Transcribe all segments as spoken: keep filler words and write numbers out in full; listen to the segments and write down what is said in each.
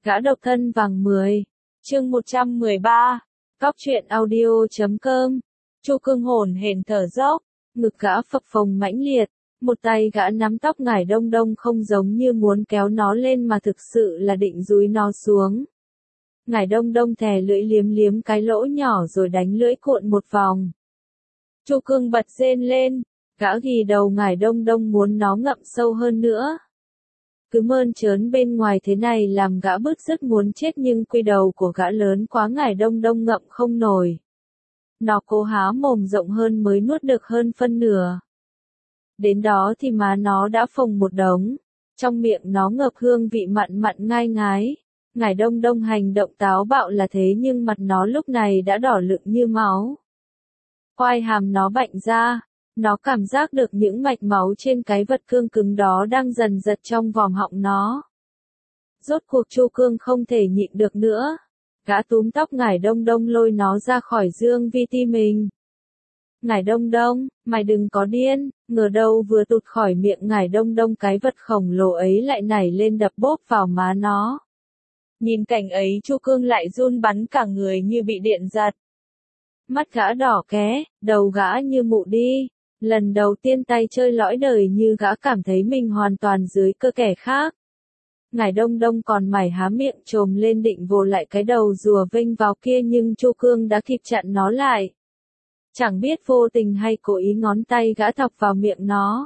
Gã độc thân vàng mười, chương một trăm mười ba, Cóc truyện audio chấm com. Chu Cương hổn hển thở dốc, ngực gã phập phồng mãnh liệt, một tay gã nắm tóc Ngải Đông Đông không giống như muốn kéo nó lên mà thực sự là định dúi nó xuống. Ngải Đông Đông thè lưỡi liếm liếm cái lỗ nhỏ rồi đánh lưỡi cuộn một vòng. Chu Cương bật rên lên, gã ghì đầu Ngải Đông Đông muốn nó ngậm sâu hơn nữa. Cứ mơn trớn bên ngoài thế này làm gã bứt rứt muốn chết nhưng quy đầu của gã lớn quá Ngải Đông Đông ngậm không nổi. Nó cố há mồm rộng hơn mới nuốt được hơn phân nửa. Đến đó thì má nó đã phồng một đống, trong miệng nó ngập hương vị mặn mặn ngai ngái. Ngải Đông Đông hành động táo bạo là thế nhưng mặt nó lúc này đã đỏ lựng như máu. Quai hàm nó bạnh ra, nó cảm giác được những mạch máu trên cái vật cương cứng đó đang dần giật trong vòm họng nó. Rốt cuộc Chu Cương không thể nhịn được nữa. Gã túm tóc Ngải Đông Đông lôi nó ra khỏi dương vi ti mình. Ngải Đông Đông, mày đừng có điên, ngờ đâu vừa tụt khỏi miệng Ngải Đông Đông cái vật khổng lồ ấy lại nảy lên đập bốp vào má nó. Nhìn cảnh ấy Chu Cương lại run bắn cả người như bị điện giật. Mắt gã đỏ ké, đầu gã như mụ đi. Lần đầu tiên tay chơi lõi đời như gã cảm thấy mình hoàn toàn dưới cơ kẻ khác. Ngải Đông Đông còn mải há miệng trồm lên định vồ lại cái đầu rùa vênh vào kia nhưng Chu Cương đã kịp chặn nó lại. Chẳng biết vô tình hay cố ý ngón tay gã thọc vào miệng nó.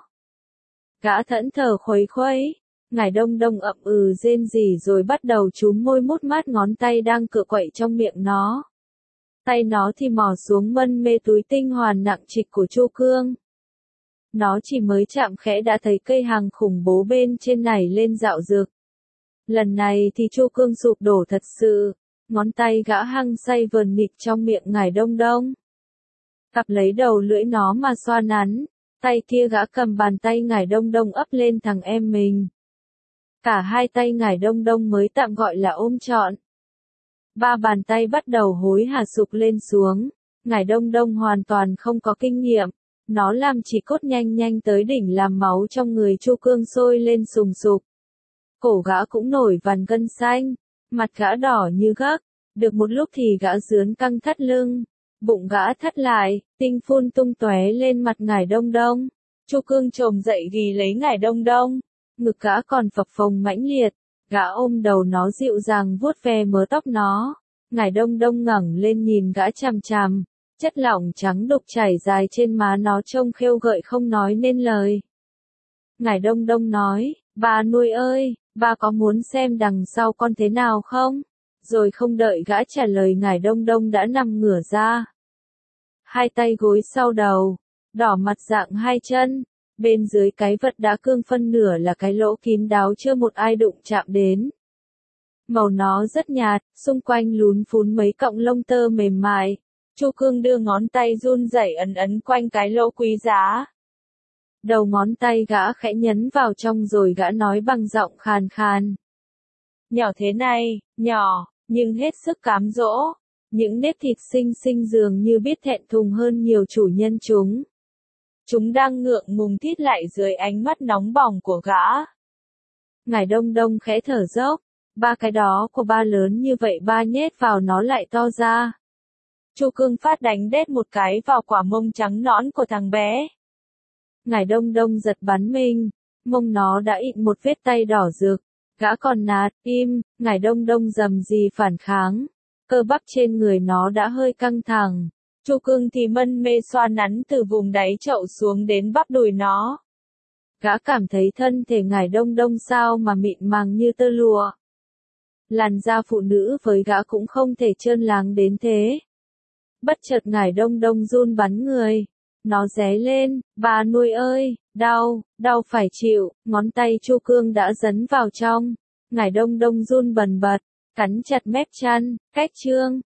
Gã thẫn thờ khuấy khuấy. Ngải Đông Đông ậm ừ rên rỉ rồi bắt đầu chúm môi mút mát ngón tay đang cựa quậy trong miệng nó. Tay nó thì mò xuống mân mê túi tinh hoàn nặng trịch của Chu Cương. Nó chỉ mới chạm khẽ đã thấy cây hàng khủng bố bên trên này lên dạo dược. Lần này thì Chu Cương sụp đổ thật sự, ngón tay gã hăng say vờn nghịch trong miệng Ngải Đông Đông. Cặp lấy đầu lưỡi nó mà xoa nắn, tay kia gã cầm bàn tay Ngải Đông Đông ấp lên thằng em mình. Cả hai tay Ngải Đông Đông mới tạm gọi là ôm trọn. Ba bàn tay bắt đầu hối hả sụp lên xuống, Ngải Đông Đông hoàn toàn không có kinh nghiệm, nó làm chỉ cốt nhanh nhanh tới đỉnh làm máu trong người Chu Cương sôi lên sùng sục. Cổ gã cũng nổi vằn gân xanh, mặt gã đỏ như gấc, được một lúc thì gã rướn căng thắt lưng, bụng gã thắt lại, tinh phun tung tóe lên mặt Ngải Đông Đông. Chu Cương chồm dậy ghì lấy Ngải Đông Đông, ngực gã còn phập phồng mãnh liệt, gã ôm đầu nó dịu dàng vuốt ve mớ tóc nó. Ngải Đông Đông ngẩng lên nhìn gã chằm chằm, chất lỏng trắng đục chảy dài trên má nó trông khêu gợi không nói nên lời. Ngải Đông Đông nói, bà nuôi ơi, bà có muốn xem đằng sau con thế nào không? Rồi không đợi gã trả lời Ngải Đông Đông đã nằm ngửa ra. Hai tay gối sau đầu, đỏ mặt dạng hai chân, bên dưới cái vật đã cương phân nửa là cái lỗ kín đáo chưa một ai đụng chạm đến. Màu nó rất nhạt, xung quanh lún phún mấy cọng lông tơ mềm mại. Chu Cương đưa ngón tay run rẩy ấn ấn quanh cái lỗ quý giá. Đầu ngón tay gã khẽ nhấn vào trong rồi gã nói bằng giọng khàn khàn. Nhỏ thế này, nhỏ, nhưng hết sức cám dỗ. Những nếp thịt xinh xinh dường như biết thẹn thùng hơn nhiều chủ nhân chúng. Chúng đang ngượng ngùng thít lại dưới ánh mắt nóng bỏng của gã. Ngải Đông Đông khẽ thở dốc. Ba cái đó của ba lớn như vậy ba nhét vào nó lại to ra. Chu Cương phát đánh đét một cái vào quả mông trắng nõn của thằng bé. Ngải Đông Đông giật bắn mình, mông nó đã ịn một vết tay đỏ rực, gã còn nạt, im, Ngải Đông Đông rầm rì phản kháng, cơ bắp trên người nó đã hơi căng thẳng. Chu Cương thì mân mê xoa nắn từ vùng đáy chậu xuống đến bắp đùi nó. Gã cảm thấy thân thể Ngải Đông Đông sao mà mịn màng như tơ lụa. Làn da phụ nữ với gã cũng không thể trơn láng đến thế. Bất chợt Ngải Đông Đông run bắn người. Nó ré lên, bà nuôi ơi, đau, đau phải chịu, ngón tay Chu Cương đã dấn vào trong. Ngải Đông Đông run bần bật, cắn chặt mép chăn, cách chương.